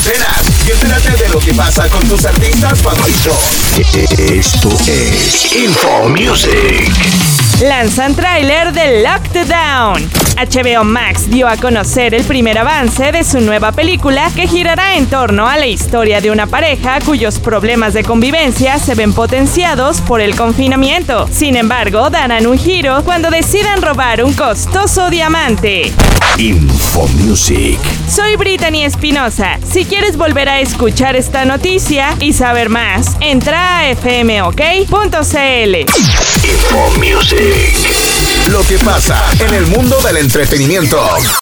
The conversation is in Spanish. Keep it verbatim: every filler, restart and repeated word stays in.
antenas y entérate de lo que pasa con tus artistas favoritos. Esto es Info Music. Lanzan tráiler de Locked Down. H B O Max dio a conocer el primer avance de su nueva película que girará en torno a la historia de una pareja cuyos problemas de convivencia se ven potenciados por el confinamiento. Sin embargo, darán un giro cuando decidan robar un costoso diamante. Info Music. Soy Brittany Espinosa. Si quieres volver a escuchar esta noticia y saber más, entra a f m o k punto c l. Info Music. Lo que pasa en el mundo del entretenimiento.